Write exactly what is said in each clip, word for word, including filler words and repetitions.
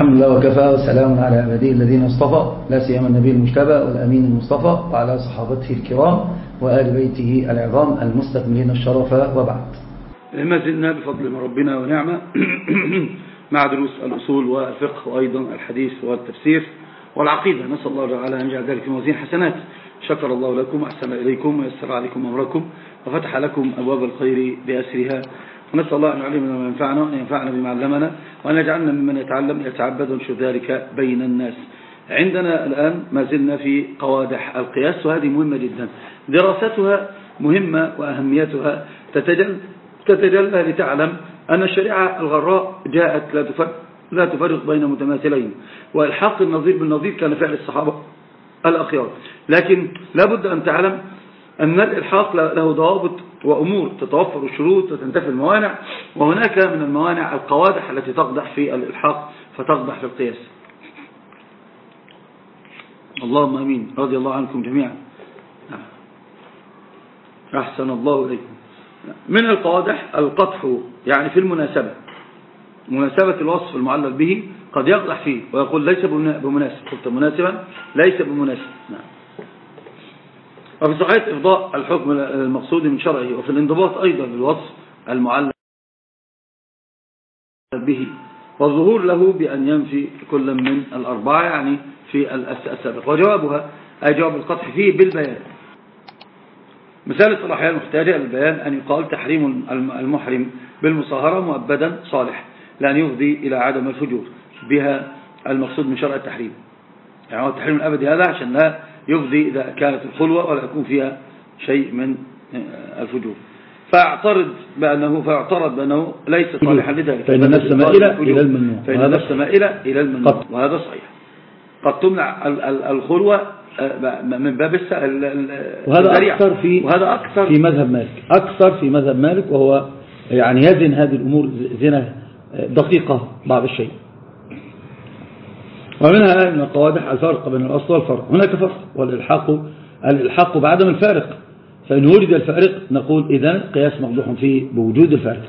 الحمد لله وكفى وسلام على عباده الذين اصطفى لا سيما النبي المجتبى والأمين المصطفى وعلى صحابته الكرام وآل بيته العظام المستكملين الشرف، وبعد. ما زلنا بفضل من ربنا ونعمة مع دروس الأصول والفقه وأيضا الحديث والتفسير والعقيدة. نسأل الله تعالى أن يجعل ذلك في موازين حسنات. شكر الله لكم وأحسن إليكم ويسر عليكم أمركم وفتح لكم أبواب الخير بأسرها، ونسأل الله أن يعلمنا ما ينفعنا وأن ينفعنا بما علمنا وأن يجعلنا ممن يتعلم يتعبد ونشر ذلك بين الناس. عندنا الآن ما زلنا في قوادح القياس، وهذه مهمة جدا. دراستها مهمة وأهميتها تتجلى, تتجلى لتعلم أن الشريعة الغراء جاءت لا تفرق, لا تفرق بين متماثلين، والحق النظير بالنظير كان فعل الصحابة الأخيار. لكن لا بد أن تعلم أن الإلحاق له ضوابط وأمور، تتوفر الشروط وتنتفي الموانع، وهناك من الموانع القوادح التي تقدح في الإلحاق فتقدح في القياس. اللهم أمين. رضي الله عنكم جميعا. أحسن الله إليكم. من القوادح القدح يعني في المناسبة، مناسبة الوصف المعلل به قد يقدح فيه ويقول ليس بمناسب، قلت مناسبا ليس بمناسب. نعم. وفي صحيح إفضاء الحكم المقصود من شرعه، وفي الانضباط أيضا للوصف المعلل به، والظهور له بأن ينفي كل من الأربعة يعني في السابق. وجوابها أي جواب القدح فيه بالبيان. مثال الصلاحية المحتاجة للبيان أن يقال تحريم المحرم بالمصاهرة مؤبدا صالح لأن يفضي إلى عدم الفجور بها المقصود من شرع التحريم. يعني هو التحريم الأبدي هذا عشان لا يفضي إذا كانت الخلوة ولا يكون فيها شيء من الفجور. فاعترض بأنه فاعترض بأنه ليس صالحا لذلك، فإن النفس مائلة إلى الممنوع، فإن النفس مائلة إلى الممنوع، وهذا صحيح. قد تمنع الخلوة من باب السائل، وهذا أكثر في وهذا أكثر في مذهب مالك، أكثر في مذهب مالك، وهو يعني يزن هذه الأمور زنة دقيقة بعض الشيء. ومنها من القوادح الفرق بين الأصل والفرع. هناك فرق، والإلحاق الإلحاق بعدم الفارق، فإن وجد الفارق نقول إذن قياس مقدوح فيه بوجود الفارق.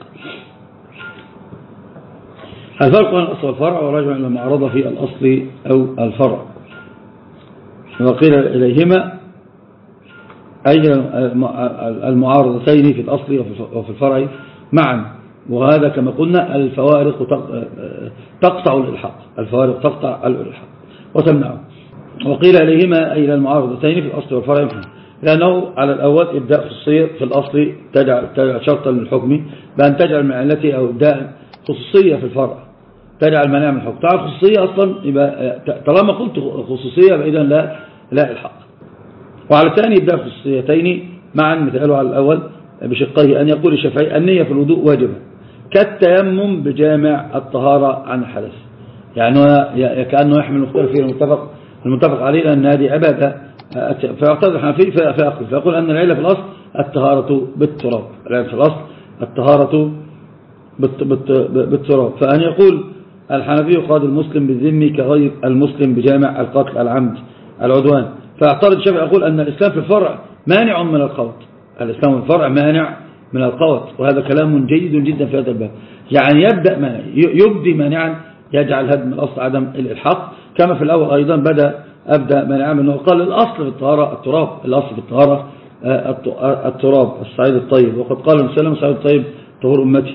الفرق بين الأصل والفرع وراجع إلى المعارضة في الأصل أو الفرع. وقيل إليهما أي المعارضتين في الأصل وفي الفرع معا، وهذا كما قلنا الفوارق تقطع الإلحاق، الفوارق تقطع الإلحاق وتمنعه. وقيل إليهما أي المعارضتين في الأصل والفرع معا، لأنه على الأول إبداء خصوصية في الأصل تجعل شرطا للحكم بأن تجعل من علته، أو إبداء خصوصية في الفرع تجعل منع من الحكم. تعال خصوصية أصلا يبقى طالما قلت خصوصية فإذا لا لا الحق. وعلى الثاني إبداء خصوصيتين معا، مثاله على الأول بشقيه أن يقول الشافعي النية في الوضوء واجبة كالتيمم بجامع الطهارة عن الحدث، يعني كأنه يحمل المختلف فيه المتفق المتفق عليه لأن هذه عبادة. فيعترض الحنفي فيأخذ فيقول أن العلة في الأصل الطهارة بالتراب، العلة في الأصل الطهارة بالتراب. فأن يقول الحنفي قاد المسلم بالذم كغير المسلم بجامع القتل العمد العدوان. فاعترض الشافعي يقول أن الإسلام في الفرع مانع من القوت، الإسلام في الفرع مانع من القوت، وهذا كلام جيد جدا في هذا الباب. يعني يبدأ مانع يبدي مانعا يجعل هدم الأصل عدم الإلحاق، كما في الأول أيضا بدأ أبدأ مانعا منه قال الأصل في الطهارة التراب، الأصل في الطهارة التراب الصعيد الطيب، وقد قال المسلم الصعيد الطيب طهور أمتي.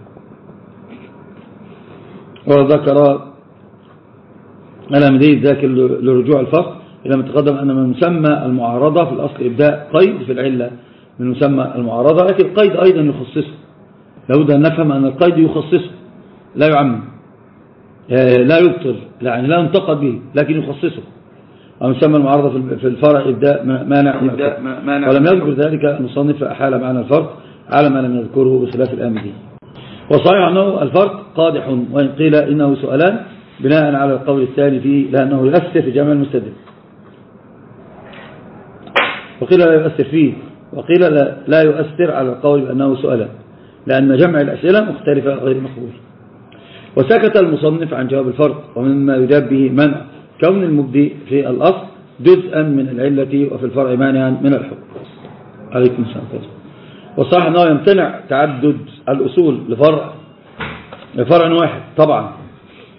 وذكر الأمدي ذاك لرجوع الفصل إلى ما تقدم أن من مسمى المعارضة في الأصل إبداء قيد في العلة من مسمى المعارضة، لكن القيد أيضا يخصصه، لابد أن نفهم أن القيد يخصصه لا يعمم لا يبطل، يعني لا ينتقد به لكن يخصصه. ومسمى المعارضة في الفرع إبداء مانع، ولم يذكر ذلك المصنف أحال معنا الفرق على ما لم يذكره بخلاف الآمدي. وصحيح أنه الفرق قادح، وإن قيل إنه سؤالان بناء على القول الثاني فيه لأنه يؤثر في جمع المستدل، وقيل لا يؤثر فيه، وقيل لا يؤثر على القول بأنه سؤالان لأن جمع الأسئلة مختلفة غير مقبول. وسكت المصنف عن جواب الفرق، ومما يجاب به منع كون المبدي في الأصل جزءا من العلة وفي الفرع مانعا من الحكم. عليكم السلام. وصح أنه يمتنع تعدد الأصول لفرع لفرع واحد طبعا،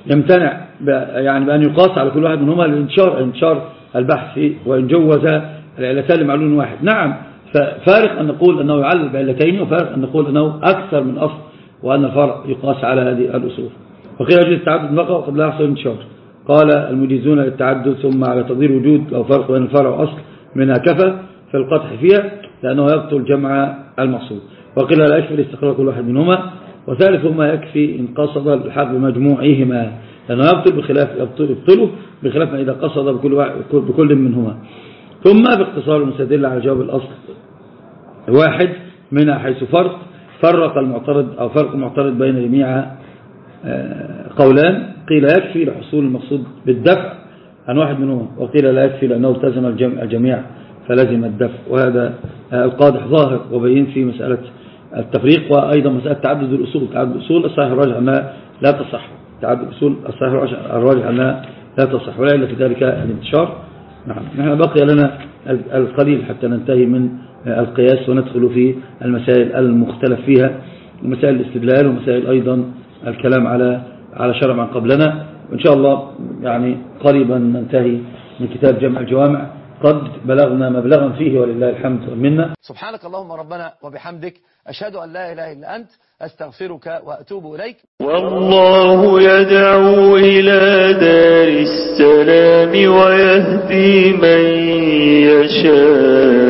يمتنع يعني بأن يقاس على كل واحد منهما لانتشار انتشار البحث وإن جوز العلتان لمعلول واحد. نعم، ففارق أن نقول أنه يعلل بعلتين، وفارق أن نقول أنه أكثر من أصل وأن الفرع يقاس على هذه الأصول. وقيل يجوز التعدد مطلقا وقد لا يحصل انتشار. قال المجيزون للتعدد ثم على تقدير وجود أو فرق بين الفرع وأصل منها كفى في القطع فيها لأنه يبطل جمع المقصود. وقيل لا يكفي لاستقرار كل واحد منهما، وثالثهما يكفي إن قصد الحق بمجموعهما لأنه يبطل بخلاف يبطله بخلاف ما إذا قصد بكل, بكل منهما. ثم باختصار المستدل على جواب الأصل واحد منها حيث فرق فرق المعترض أو فرق المعترض بين جميع قولان. قيل يكفي لحصول المقصود بالدفع عن واحد منهما، وقيل لا يكفي لأنه التزم الجميع فلازم الدفع. وهذا القادح ظاهر وبين في مسألة التفريق، وأيضا مسألة تعدد الأصول. تعدد الأصول الصحيح الراجح أنها لا تصح، تعدد الأصول الصحيح الراجح أنها لا تصح، ولا إلا في ذلك الانتشار. نعم، نحن بقي لنا القليل حتى ننتهي من القياس وندخل في المسائل المختلف فيها ومسائل الاستدلال ومسائل أيضا الكلام على على شرع من قبلنا. وإن شاء الله يعني قريبا ننتهي من كتاب جمع الجوامع، قد بلغنا مبلغا فيه ولله الحمد والمنة. سبحانك اللهم ربنا وبحمدك، أشهد أن لا إله إلا أنت، أستغفرك وأتوب إليك. والله يدعو إلى دار السلام ويهدي من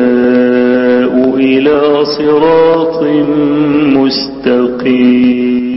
يشاء إلى صراط مستقيم.